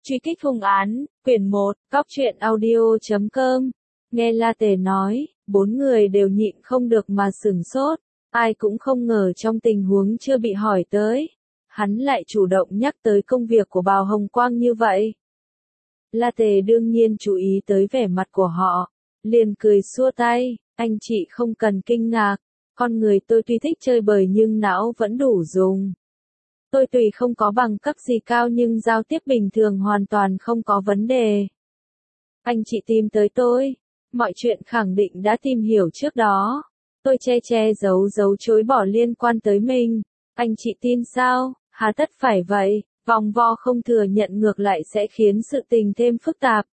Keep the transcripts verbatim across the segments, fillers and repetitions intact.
Truy kích hung án, quyển một, cóc truyện audio chấm com. Nghe La Tề nói, bốn người đều nhịn không được mà sửng sốt, ai cũng không ngờ trong tình huống chưa bị hỏi tới, hắn lại chủ động nhắc tới công việc của Bào Hồng Quang như vậy. La Tề đương nhiên chú ý tới vẻ mặt của họ, liền cười xua tay, anh chị không cần kinh ngạc, con người tôi tuy thích chơi bời nhưng não vẫn đủ dùng. Tôi tuy không có bằng cấp gì cao nhưng giao tiếp bình thường hoàn toàn không có vấn đề. Anh chị tìm tới tôi, mọi chuyện khẳng định đã tìm hiểu trước đó. Tôi che che giấu giấu chối bỏ liên quan tới mình. Anh chị tin sao? Hà tất phải vậy, vòng vo không thừa nhận ngược lại sẽ khiến sự tình thêm phức tạp.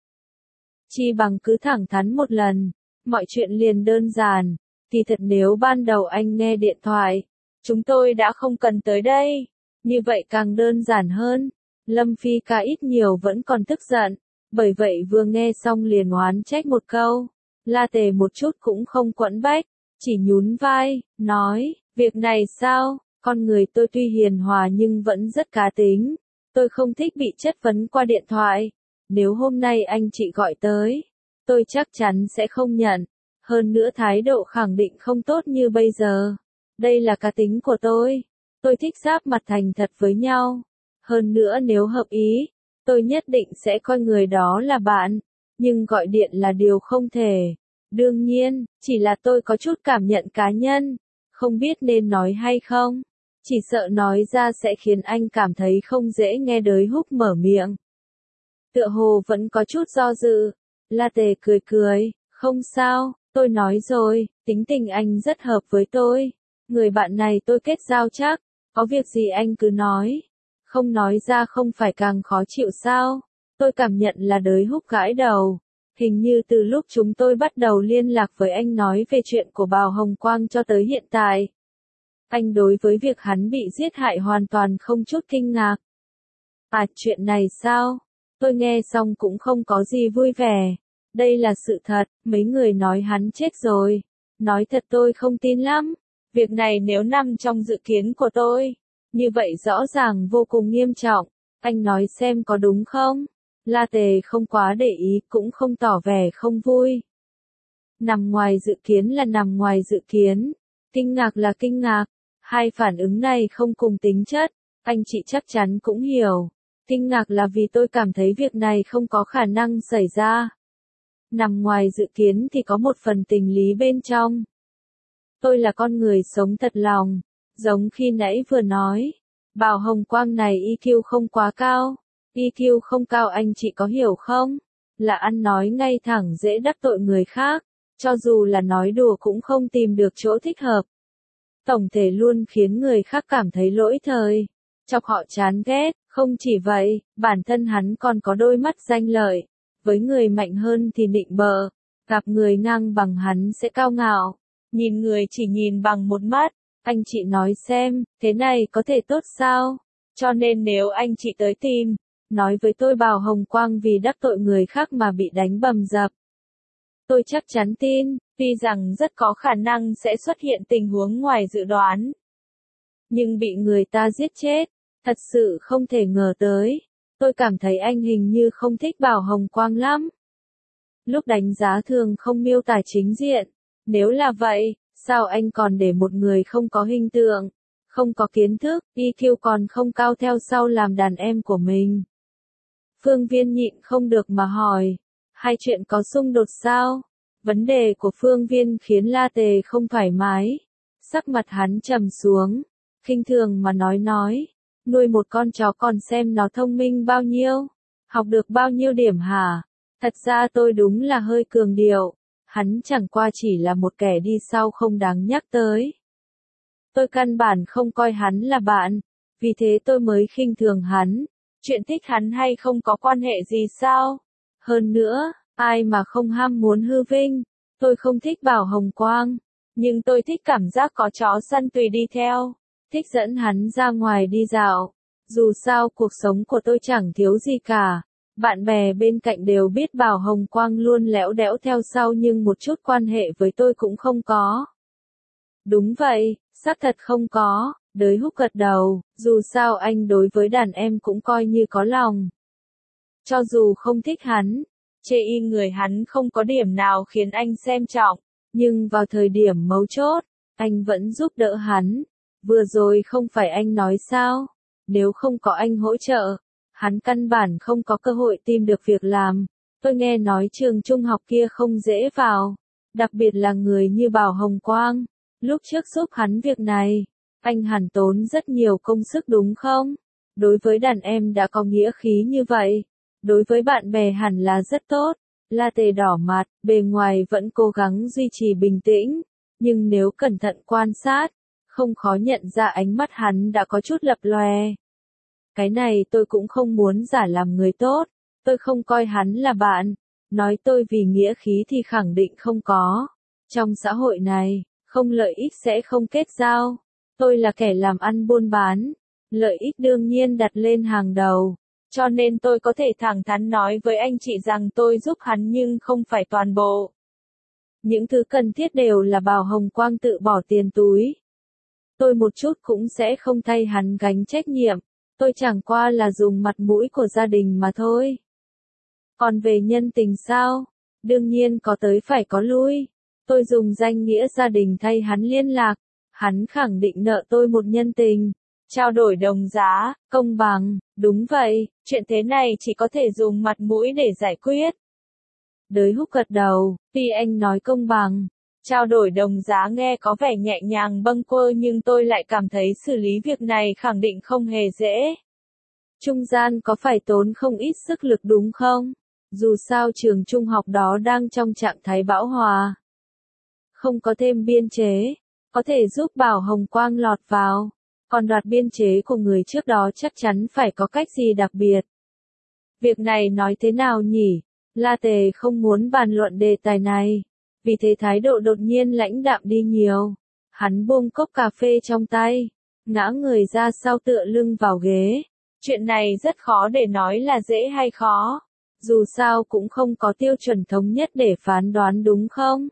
Chi bằng cứ thẳng thắn một lần, mọi chuyện liền đơn giản. Thì thật nếu ban đầu anh nghe điện thoại, chúng tôi đã không cần tới đây. Như vậy càng đơn giản hơn. Lâm Phi ca ít nhiều vẫn còn tức giận, bởi vậy vừa nghe xong liền oán trách một câu. La Tề một chút cũng không quẫn bách, chỉ nhún vai, nói, việc này sao, con người tôi tuy hiền hòa nhưng vẫn rất cá tính, tôi không thích bị chất vấn qua điện thoại. Nếu hôm nay anh chị gọi tới, tôi chắc chắn sẽ không nhận, hơn nữa thái độ khẳng định không tốt như bây giờ. Đây là cá tính của tôi. Tôi thích giáp mặt thành thật với nhau. Hơn nữa nếu hợp ý, tôi nhất định sẽ coi người đó là bạn. Nhưng gọi điện là điều không thể. Đương nhiên, chỉ là tôi có chút cảm nhận cá nhân. Không biết nên nói hay không. Chỉ sợ nói ra sẽ khiến anh cảm thấy không dễ nghe. Đới Húc mở miệng. Tựa hồ vẫn có chút do dự. La Tề cười cười. Không sao, tôi nói rồi, tính tình anh rất hợp với tôi. Người bạn này tôi kết giao chắc. Có việc gì anh cứ nói. Không nói ra không phải càng khó chịu sao? Tôi cảm nhận là Đới Húc gãi đầu. Hình như từ lúc chúng tôi bắt đầu liên lạc với anh nói về chuyện của Bào Hồng Quang cho tới hiện tại. Anh đối với việc hắn bị giết hại hoàn toàn không chút kinh ngạc. À, chuyện này sao? Tôi nghe xong cũng không có gì vui vẻ. Đây là sự thật, mấy người nói hắn chết rồi. Nói thật tôi không tin lắm. Việc này nếu nằm trong dự kiến của tôi, như vậy rõ ràng vô cùng nghiêm trọng. Anh nói xem có đúng không? La Tề không quá để ý, cũng không tỏ vẻ không vui. Nằm ngoài dự kiến là nằm ngoài dự kiến. Kinh ngạc là kinh ngạc. Hai phản ứng này không cùng tính chất. Anh chị chắc chắn cũng hiểu. Kinh ngạc là vì tôi cảm thấy việc này không có khả năng xảy ra. Nằm ngoài dự kiến thì có một phần tình lý bên trong. Tôi là con người sống thật lòng, giống khi nãy vừa nói. Bào Hồng Quang này i kiu không quá cao. i kiu không cao anh chị có hiểu không? Là ăn nói ngay thẳng dễ đắc tội người khác, cho dù là nói đùa cũng không tìm được chỗ thích hợp. Tổng thể luôn khiến người khác cảm thấy lỗi thời, chọc họ chán ghét. Không chỉ vậy, bản thân hắn còn có đôi mắt danh lợi. Với người mạnh hơn thì nịnh bợ, gặp người ngang bằng hắn sẽ cao ngạo. Nhìn người chỉ nhìn bằng một mắt, anh chị nói xem, thế này có thể tốt sao? Cho nên nếu anh chị tới tìm, nói với tôi Bào Hồng Quang vì đắc tội người khác mà bị đánh bầm dập. Tôi chắc chắn tin, tuy rằng rất có khả năng sẽ xuất hiện tình huống ngoài dự đoán. Nhưng bị người ta giết chết, thật sự không thể ngờ tới. Tôi cảm thấy anh hình như không thích Bào Hồng Quang lắm. Lúc đánh giá thường không miêu tả chính diện. Nếu là vậy, sao anh còn để một người không có hình tượng, không có kiến thức, i kiu còn không cao theo sau làm đàn em của mình? Phương Viên nhịn không được mà hỏi, hai chuyện có xung đột sao? Vấn đề của Phương Viên khiến La Tề không thoải mái. Sắc mặt hắn trầm xuống, khinh thường mà nói nói, nuôi một con chó còn xem nó thông minh bao nhiêu, học được bao nhiêu điểm hả? Thật ra tôi đúng là hơi cường điệu. Hắn chẳng qua chỉ là một kẻ đi sau không đáng nhắc tới. Tôi căn bản không coi hắn là bạn, vì thế tôi mới khinh thường hắn. Chuyện thích hắn hay không có quan hệ gì sao? Hơn nữa, ai mà không ham muốn hư vinh. Tôi không thích Bào Hồng Quang, nhưng tôi thích cảm giác có chó săn tùy đi theo. Thích dẫn hắn ra ngoài đi dạo. Dù sao cuộc sống của tôi chẳng thiếu gì cả. Bạn bè bên cạnh đều biết Bào Hồng Quang luôn lẽo đẽo theo sau nhưng một chút quan hệ với tôi cũng không có. Đúng vậy, xác thật không có. Đới Húc gật đầu, dù sao anh đối với đàn em cũng coi như có lòng. Cho dù không thích hắn, chê y người hắn không có điểm nào khiến anh xem trọng, nhưng vào thời điểm mấu chốt, anh vẫn giúp đỡ hắn. Vừa rồi không phải anh nói sao? Nếu không có anh hỗ trợ, hắn căn bản không có cơ hội tìm được việc làm. Tôi nghe nói trường trung học kia không dễ vào, đặc biệt là người như Bảo Hồng Quang. Lúc trước giúp hắn việc này, anh hẳn tốn rất nhiều công sức đúng không? Đối với đàn em đã có nghĩa khí như vậy, đối với bạn bè hẳn là rất tốt. La Tề đỏ mặt, bề ngoài vẫn cố gắng duy trì bình tĩnh, nhưng nếu cẩn thận quan sát, không khó nhận ra ánh mắt hắn đã có chút lập lòe. Cái này tôi cũng không muốn giả làm người tốt, tôi không coi hắn là bạn, nói tôi vì nghĩa khí thì khẳng định không có. Trong xã hội này, không lợi ích sẽ không kết giao, tôi là kẻ làm ăn buôn bán, lợi ích đương nhiên đặt lên hàng đầu. Cho nên tôi có thể thẳng thắn nói với anh chị rằng tôi giúp hắn nhưng không phải toàn bộ. Những thứ cần thiết đều là Bảo Hồng Quang tự bỏ tiền túi. Tôi một chút cũng sẽ không thay hắn gánh trách nhiệm, tôi chẳng qua là dùng mặt mũi của gia đình mà thôi. Còn về nhân tình sao? Đương nhiên có tới phải có lui. Tôi dùng danh nghĩa gia đình thay hắn liên lạc, hắn khẳng định nợ tôi một nhân tình. Trao đổi đồng giá, công bằng, đúng vậy, chuyện thế này chỉ có thể dùng mặt mũi để giải quyết. Đới Húc gật đầu, tuy anh nói công bằng, trao đổi đồng giá nghe có vẻ nhẹ nhàng bâng quơ nhưng tôi lại cảm thấy xử lý việc này khẳng định không hề dễ. Trung gian có phải tốn không ít sức lực đúng không? Dù sao trường trung học đó đang trong trạng thái bão hòa. Không có thêm biên chế, có thể giúp Bảo Hồng Quang lọt vào. Còn đoạt biên chế của người trước đó chắc chắn phải có cách gì đặc biệt. Việc này nói thế nào nhỉ? La Tề không muốn bàn luận đề tài này, vì thế thái độ đột nhiên lãnh đạm đi nhiều. Hắn buông cốc cà phê trong tay, ngã người ra sau tựa lưng vào ghế. Chuyện này rất khó để nói là dễ hay khó. Dù sao cũng không có tiêu chuẩn thống nhất để phán đoán đúng không?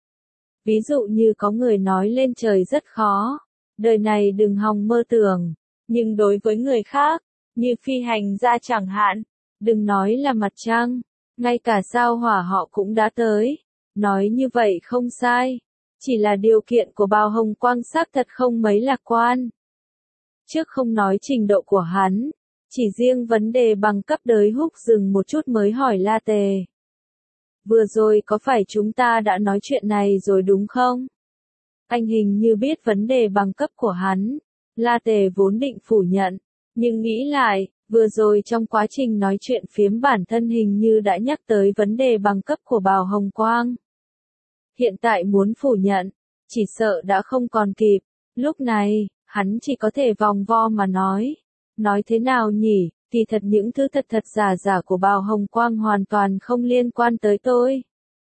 Ví dụ như có người nói lên trời rất khó. Đời này đừng hòng mơ tưởng, nhưng đối với người khác, như phi hành gia chẳng hạn, đừng nói là mặt trăng, ngay cả sao hỏa họ cũng đã tới. Nói như vậy không sai, chỉ là điều kiện của Bảo Hồng Quang xác thật không mấy lạc quan. Trước không nói trình độ của hắn, chỉ riêng vấn đề bằng cấp Đới Húc dừng một chút mới hỏi La Tề. Vừa rồi có phải chúng ta đã nói chuyện này rồi đúng không? Anh hình như biết vấn đề bằng cấp của hắn. La Tề vốn định phủ nhận, nhưng nghĩ lại, vừa rồi trong quá trình nói chuyện phiếm bản thân hình như đã nhắc tới vấn đề bằng cấp của Bảo Hồng Quang. Hiện tại muốn phủ nhận, chỉ sợ đã không còn kịp. Lúc này, hắn chỉ có thể vòng vo mà nói. Nói thế nào nhỉ, kỳ thật những thứ thật thật giả giả của Bảo Hồng Quang hoàn toàn không liên quan tới tôi.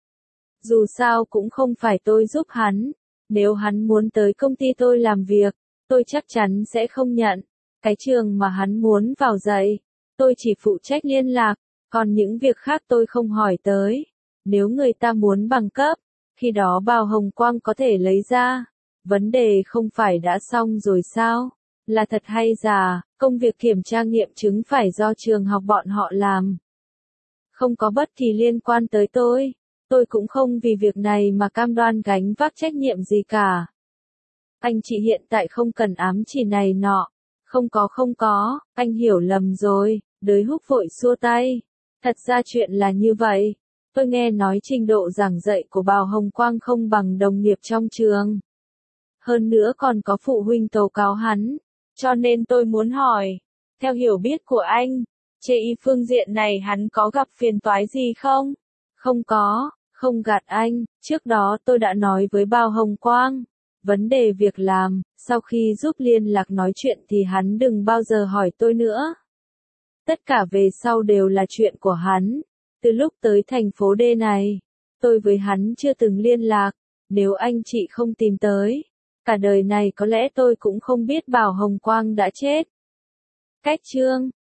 Dù sao cũng không phải tôi giúp hắn. Nếu hắn muốn tới công ty tôi làm việc, tôi chắc chắn sẽ không nhận. Cái trường mà hắn muốn vào dạy, tôi chỉ phụ trách liên lạc, còn những việc khác tôi không hỏi tới. Nếu người ta muốn bằng cấp, khi đó Bảo Hồng Quang có thể lấy ra. Vấn đề không phải đã xong rồi sao? Là thật hay giả, công việc kiểm tra nghiệm chứng phải do trường học bọn họ làm. Không có bất kỳ liên quan tới tôi. Tôi cũng không vì việc này mà cam đoan gánh vác trách nhiệm gì cả. Anh chị hiện tại không cần ám chỉ này nọ. Không có không có, anh hiểu lầm rồi. Đới Húc vội xua tay. Thật ra chuyện là như vậy. Tôi nghe nói trình độ giảng dạy của Bảo Hồng Quang không bằng đồng nghiệp trong trường. Hơn nữa còn có phụ huynh tố cáo hắn. Cho nên tôi muốn hỏi. Theo hiểu biết của anh, chê y phương diện này hắn có gặp phiền toái gì không? Không có, không gạt anh, trước đó tôi đã nói với Bảo Hồng Quang. Vấn đề việc làm, sau khi giúp liên lạc nói chuyện thì hắn đừng bao giờ hỏi tôi nữa. Tất cả về sau đều là chuyện của hắn. Từ lúc tới thành phố D này, tôi với hắn chưa từng liên lạc. Nếu anh chị không tìm tới, cả đời này có lẽ tôi cũng không biết Bảo Hồng Quang đã chết. Cách chương